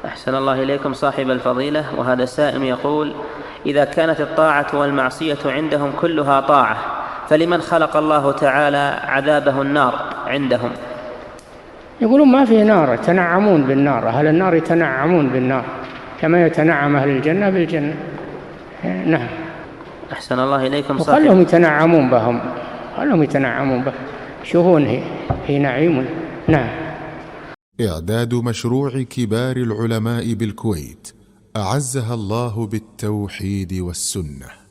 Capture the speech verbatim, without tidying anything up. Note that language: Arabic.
أحسن الله إليكم صاحب الفضيلة. وهذا سائل يقول: إذا كانت الطاعة والمعصية عندهم كلها طاعة، فلمن خلق الله تعالى عذابه النار عندهم؟ يقولون ما في نار، يتنعمون بالنار، أهل النار يتنعمون بالنار كما يتنعم أهل الجنة بالجنة. نعم. أحسن الله إليكم صاحب. وخلهم يتنعمون بهم، خلهم يتنعمون به، شوفون هي نعيم. نعم. إعداد مشروع كبار العلماء بالكويت أعزها الله بالتوحيد والسنة.